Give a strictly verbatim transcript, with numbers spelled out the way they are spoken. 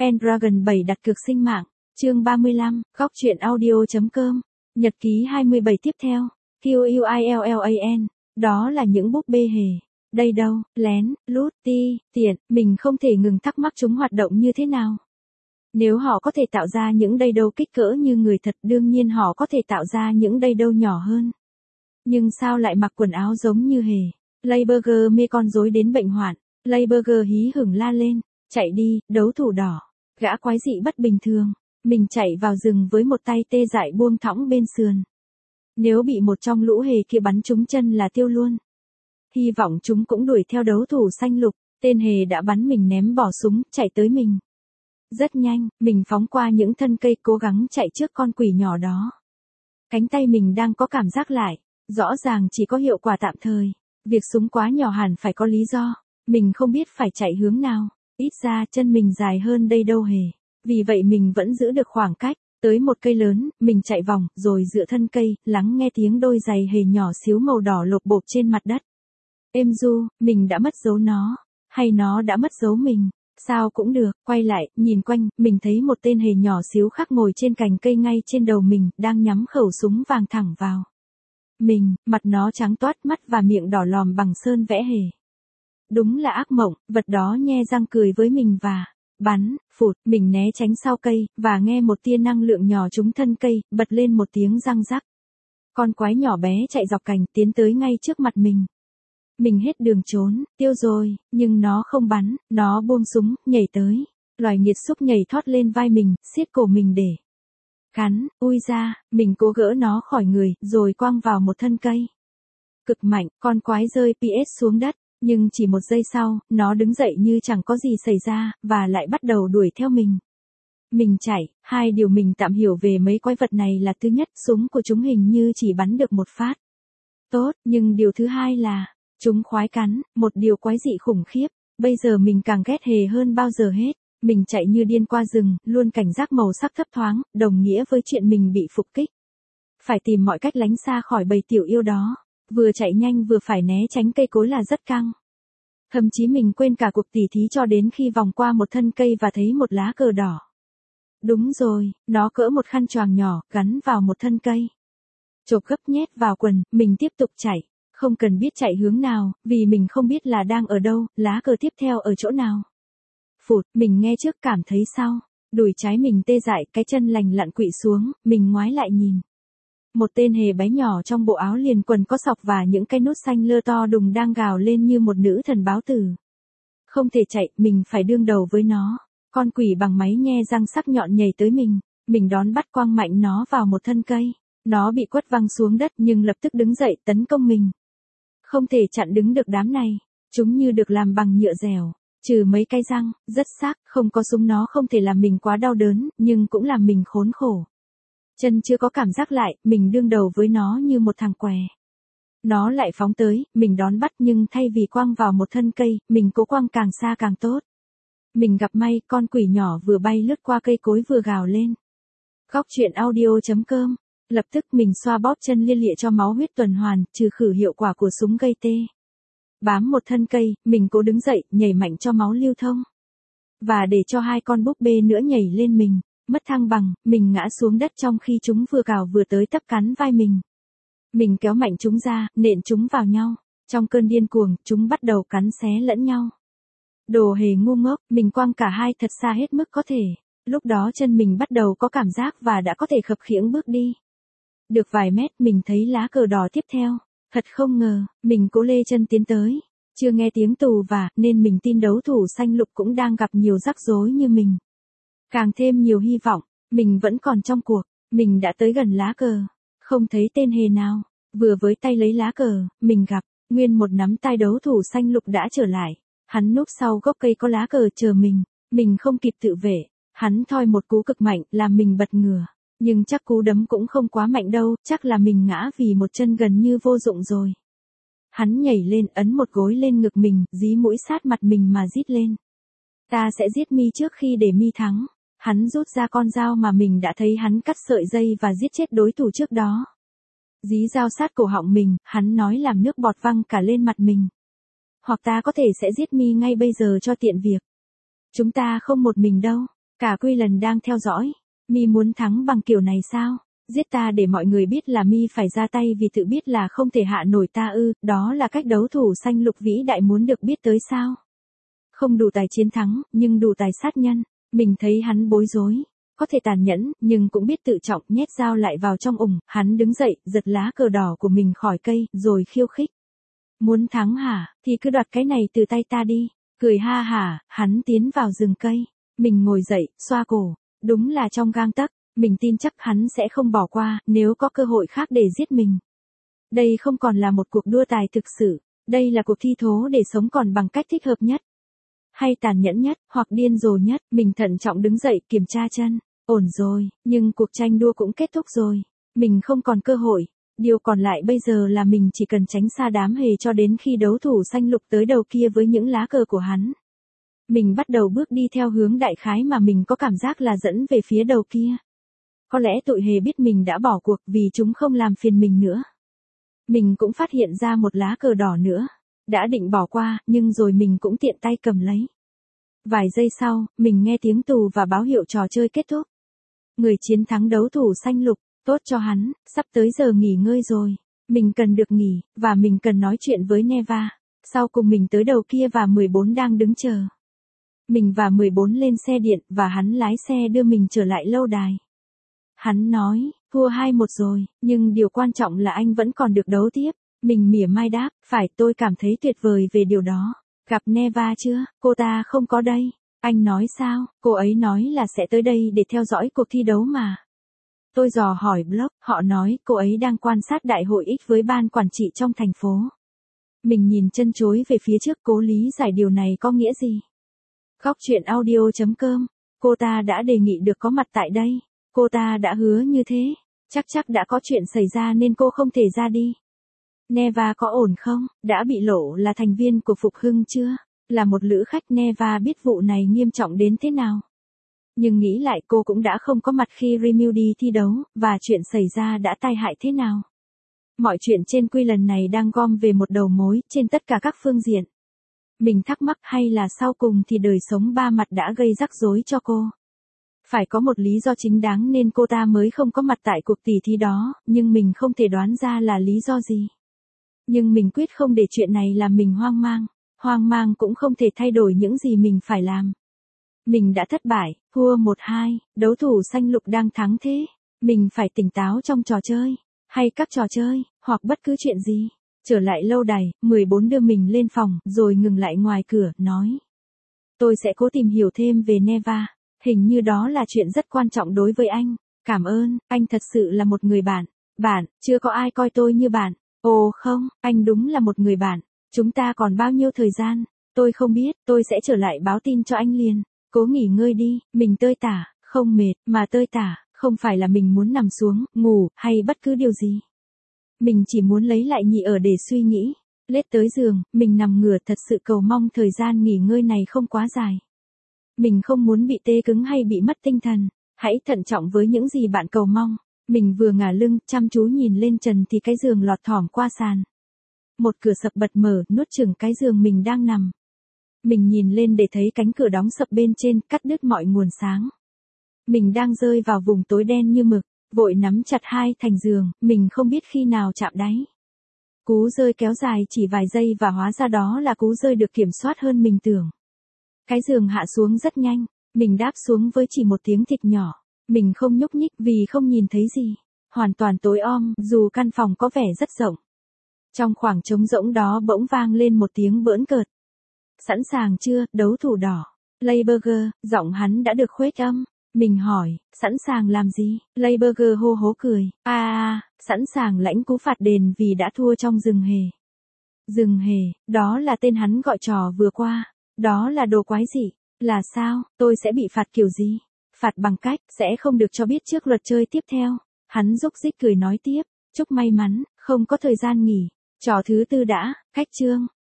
Pendragon bảy đặt cược sinh mạng, chương ba mươi lăm, góc truyện audio.com, nhật ký hai mươi bảy tiếp theo, Quillan, đó là những búp bê hề. Đây đâu, lén, lút, ti, tiện, mình không thể ngừng thắc mắc chúng hoạt động như thế nào. Nếu họ có thể tạo ra những đầy đâu kích cỡ như người thật, đương nhiên họ có thể tạo ra những đầy đâu nhỏ hơn. Nhưng sao lại mặc quần áo giống như hề? Layburger mê con rối đến bệnh hoạn. Layburger hí hửng la lên, chạy đi, đấu thủ đỏ. Gã quái dị bất bình thường. Mình chạy vào rừng với một tay tê dại buông thõng bên sườn. Nếu bị một trong lũ hề kia bắn trúng chân là tiêu luôn. Hy vọng chúng cũng đuổi theo đấu thủ xanh lục. Tên hề đã bắn mình ném bỏ súng, chạy tới mình. Rất nhanh, mình phóng qua những thân cây cố gắng chạy trước con quỷ nhỏ đó. Cánh tay mình đang có cảm giác lại. Rõ ràng chỉ có hiệu quả tạm thời. Việc súng quá nhỏ hẳn phải có lý do. Mình không biết phải chạy hướng nào. Ít ra chân mình dài hơn đây đâu hề. Vì vậy mình vẫn giữ được khoảng cách. Tới một cây lớn, mình chạy vòng, rồi dựa thân cây, lắng nghe tiếng đôi giày hề nhỏ xíu màu đỏ lộp bộp trên mặt đất. Êm du, mình đã mất dấu nó. Hay nó đã mất dấu mình. Sao cũng được, quay lại, nhìn quanh, mình thấy một tên hề nhỏ xíu khác ngồi trên cành cây ngay trên đầu mình, đang nhắm khẩu súng vàng thẳng vào mình, mặt nó trắng toát, mắt và miệng đỏ lòm bằng sơn vẽ hề. Đúng là ác mộng, vật đó nhe răng cười với mình và bắn, phụt, mình né tránh sau cây, và nghe một tia năng lượng nhỏ trúng thân cây, bật lên một tiếng răng rắc. Con quái nhỏ bé chạy dọc cành, tiến tới ngay trước mặt mình. Mình hết đường trốn, tiêu rồi, nhưng nó không bắn, nó buông súng, nhảy tới. Loài nghiệt xúc nhảy thoát lên vai mình, siết cổ mình để cắn, ui ra, mình cố gỡ nó khỏi người, rồi quăng vào một thân cây. Cực mạnh, con quái rơi pê ét xuống đất, nhưng chỉ một giây sau, nó đứng dậy như chẳng có gì xảy ra, và lại bắt đầu đuổi theo mình. Mình chạy, hai điều mình tạm hiểu về mấy quái vật này là thứ nhất, súng của chúng hình như chỉ bắn được một phát. Tốt, nhưng điều thứ hai là, chúng khoái cắn, một điều quái dị khủng khiếp. Bây giờ mình càng ghét hề hơn bao giờ hết. Mình chạy như điên qua rừng, luôn cảnh giác màu sắc thấp thoáng, đồng nghĩa với chuyện mình bị phục kích. Phải tìm mọi cách lánh xa khỏi bầy tiểu yêu đó. Vừa chạy nhanh vừa phải né tránh cây cối là rất căng. Thậm chí mình quên cả cuộc tỉ thí cho đến khi vòng qua một thân cây và thấy một lá cờ đỏ. Đúng rồi, nó cỡ một khăn choàng nhỏ, gắn vào một thân cây. Chộp gấp nhét vào quần, mình tiếp tục chạy. Không cần biết chạy hướng nào, vì mình không biết là đang ở đâu, lá cờ tiếp theo ở chỗ nào. Phụt, mình nghe trước cảm thấy sau. Đùi trái mình tê dại, cái chân lành lặn quỵ xuống, mình ngoái lại nhìn. Một tên hề bé nhỏ trong bộ áo liền quần có sọc và những cái nút xanh lơ to đùng đang gào lên như một nữ thần báo tử. Không thể chạy, mình phải đương đầu với nó. Con quỷ bằng máy nhe răng sắc nhọn nhảy tới mình. Mình đón bắt quăng mạnh nó vào một thân cây. Nó bị quất văng xuống đất nhưng lập tức đứng dậy tấn công mình. Không thể chặn đứng được đám này. Chúng như được làm bằng nhựa dẻo. Trừ mấy cái răng, rất xác, không có súng nó không thể làm mình quá đau đớn, nhưng cũng làm mình khốn khổ. Chân chưa có cảm giác lại, mình đương đầu với nó như một thằng què. Nó lại phóng tới, mình đón bắt nhưng thay vì quăng vào một thân cây, mình cố quăng càng xa càng tốt. Mình gặp may, con quỷ nhỏ vừa bay lướt qua cây cối vừa gào lên. Góc truyện audio.com. Lập tức mình xoa bóp chân lia lịa cho máu huyết tuần hoàn, trừ khử hiệu quả của súng gây tê. Bám một thân cây, mình cố đứng dậy, nhảy mạnh cho máu lưu thông. Và để cho hai con búp bê nữa nhảy lên mình, mất thăng bằng, mình ngã xuống đất trong khi chúng vừa cào vừa tới tấp cắn vai mình. Mình kéo mạnh chúng ra, nện chúng vào nhau. Trong cơn điên cuồng, chúng bắt đầu cắn xé lẫn nhau. Đồ hề ngu ngốc, mình quăng cả hai thật xa hết mức có thể. Lúc đó chân mình bắt đầu có cảm giác và đã có thể khập khiễng bước đi. Được vài mét, mình thấy lá cờ đỏ tiếp theo. Thật không ngờ, mình cố lê chân tiến tới. Chưa nghe tiếng tù và, nên mình tin đấu thủ xanh lục cũng đang gặp nhiều rắc rối như mình. Càng thêm nhiều hy vọng, mình vẫn còn trong cuộc. Mình đã tới gần lá cờ. Không thấy tên hề nào. Vừa với tay lấy lá cờ, mình gặp, nguyên một nắm tay đấu thủ xanh lục đã trở lại. Hắn núp sau gốc cây có lá cờ chờ mình. Mình không kịp tự vệ. Hắn thoi một cú cực mạnh, làm mình bật ngửa. Nhưng chắc cú đấm cũng không quá mạnh đâu, chắc là mình ngã vì một chân gần như vô dụng rồi. Hắn nhảy lên, ấn một gối lên ngực mình, dí mũi sát mặt mình mà rít lên. Ta sẽ giết mi trước khi để mi thắng. Hắn rút ra con dao mà mình đã thấy hắn cắt sợi dây và giết chết đối thủ trước đó. Dí dao sát cổ họng mình, hắn nói làm nước bọt văng cả lên mặt mình. Hoặc ta có thể sẽ giết mi ngay bây giờ cho tiện việc. Chúng ta không một mình đâu. Cả Quy lần đang theo dõi. Mi muốn thắng bằng kiểu này sao? Giết ta để mọi người biết là Mi phải ra tay vì tự biết là không thể hạ nổi ta ư, đó là cách đấu thủ xanh lục vĩ đại muốn được biết tới sao? Không đủ tài chiến thắng, nhưng đủ tài sát nhân. Mình thấy hắn bối rối. Có thể tàn nhẫn, nhưng cũng biết tự trọng, nhét dao lại vào trong ủng, hắn đứng dậy, giật lá cờ đỏ của mình khỏi cây, rồi khiêu khích. Muốn thắng hả, thì cứ đoạt cái này từ tay ta đi. Cười ha hả, hắn tiến vào rừng cây. Mình ngồi dậy, xoa cổ. Đúng là trong gang tấc, mình tin chắc hắn sẽ không bỏ qua, nếu có cơ hội khác để giết mình. Đây không còn là một cuộc đua tài thực sự, đây là cuộc thi thố để sống còn bằng cách thích hợp nhất. Hay tàn nhẫn nhất, hoặc điên rồ nhất, mình thận trọng đứng dậy kiểm tra chân. Ổn rồi, nhưng cuộc tranh đua cũng kết thúc rồi. Mình không còn cơ hội. Điều còn lại bây giờ là mình chỉ cần tránh xa đám hề cho đến khi đấu thủ xanh lục tới đầu kia với những lá cờ của hắn. Mình bắt đầu bước đi theo hướng đại khái mà mình có cảm giác là dẫn về phía đầu kia. Có lẽ tụi hề biết mình đã bỏ cuộc vì chúng không làm phiền mình nữa. Mình cũng phát hiện ra một lá cờ đỏ nữa. Đã định bỏ qua, nhưng rồi mình cũng tiện tay cầm lấy. Vài giây sau, mình nghe tiếng tù và báo hiệu trò chơi kết thúc. Người chiến thắng đấu thủ xanh lục, tốt cho hắn, sắp tới giờ nghỉ ngơi rồi. Mình cần được nghỉ, và mình cần nói chuyện với Neva. Sau cùng mình tới đầu kia và mười bốn đang đứng chờ. Mình và mười bốn lên xe điện và hắn lái xe đưa mình trở lại lâu đài. Hắn nói, thua hai một rồi, nhưng điều quan trọng là anh vẫn còn được đấu tiếp. Mình mỉa mai đáp, phải, tôi cảm thấy tuyệt vời về điều đó. Gặp Neva chưa? Cô ta không có đây. Anh nói sao? Cô ấy nói là sẽ tới đây để theo dõi cuộc thi đấu mà. Tôi dò hỏi blog, họ nói cô ấy đang quan sát đại hội X với ban quản trị trong thành phố. Mình nhìn chân chối về phía trước cố lý giải điều này có nghĩa gì. Góc truyện audio chấm com, cô ta đã đề nghị được có mặt tại đây. Cô ta đã hứa như thế. Chắc chắc đã có chuyện xảy ra nên cô không thể ra đi. Neva có ổn không? Đã bị lộ là thành viên của Phục Hưng chưa? Là một lữ khách Neva biết vụ này nghiêm trọng đến thế nào. Nhưng nghĩ lại cô cũng đã không có mặt khi Rimu đi thi đấu, và chuyện xảy ra đã tai hại thế nào. Mọi chuyện trên Quy lần này đang gom về một đầu mối trên tất cả các phương diện. Mình thắc mắc hay là sau cùng thì đời sống ba mặt đã gây rắc rối cho cô. Phải có một lý do chính đáng nên cô ta mới không có mặt tại cuộc tỉ thí đó, nhưng mình không thể đoán ra là lý do gì. Nhưng mình quyết không để chuyện này làm mình hoang mang. Hoang mang cũng không thể thay đổi những gì mình phải làm. Mình đã thất bại, thua một hai, đấu thủ xanh lục đang thắng thế. Mình phải tỉnh táo trong trò chơi, hay các trò chơi, hoặc bất cứ chuyện gì. Trở lại lâu đài, mười bốn đưa mình lên phòng, rồi ngừng lại ngoài cửa, nói. Tôi sẽ cố tìm hiểu thêm về Neva. Hình như đó là chuyện rất quan trọng đối với anh. Cảm ơn, anh thật sự là một người bạn. Bạn, chưa có ai coi tôi như bạn. Ồ không, anh đúng là một người bạn. Chúng ta còn bao nhiêu thời gian? Tôi không biết, tôi sẽ trở lại báo tin cho anh liền. Cố nghỉ ngơi đi, mình tơi tả, không mệt, mà tơi tả, không phải là mình muốn nằm xuống, ngủ, hay bất cứ điều gì. Mình chỉ muốn lấy lại nhị ở để suy nghĩ. Lết tới giường, mình nằm ngửa thật sự cầu mong thời gian nghỉ ngơi này không quá dài. Mình không muốn bị tê cứng hay bị mất tinh thần. Hãy thận trọng với những gì bạn cầu mong. Mình vừa ngả lưng, chăm chú nhìn lên trần thì cái giường lọt thỏm qua sàn. Một cửa sập bật mở, nuốt chửng cái giường mình đang nằm. Mình nhìn lên để thấy cánh cửa đóng sập bên trên, cắt đứt mọi nguồn sáng. Mình đang rơi vào vùng tối đen như mực, vội nắm chặt hai thành giường, mình không biết khi nào chạm đáy. Cú rơi kéo dài chỉ vài giây và hóa ra đó là cú rơi được kiểm soát hơn mình tưởng. Cái giường hạ xuống rất nhanh, mình đáp xuống với chỉ một tiếng thịt nhỏ. Mình không nhúc nhích vì không nhìn thấy gì. Hoàn toàn tối om, dù căn phòng có vẻ rất rộng. Trong khoảng trống rỗng đó bỗng vang lên một tiếng bỡn cợt. Sẵn sàng chưa, đấu thủ đỏ? Layburger, giọng hắn đã được khuếch âm. Mình hỏi, sẵn sàng làm gì? Layburger hô hố cười. À à, sẵn sàng lãnh cú phạt đền vì đã thua trong rừng hề. Rừng hề, đó là tên hắn gọi trò vừa qua. Đó là đồ quái dị. Là sao, tôi sẽ bị phạt kiểu gì? Phạt bằng cách, sẽ không được cho biết trước luật chơi tiếp theo. Hắn rúc rích cười nói tiếp, chúc may mắn, không có thời gian nghỉ. Trò thứ tư đã, cách chương.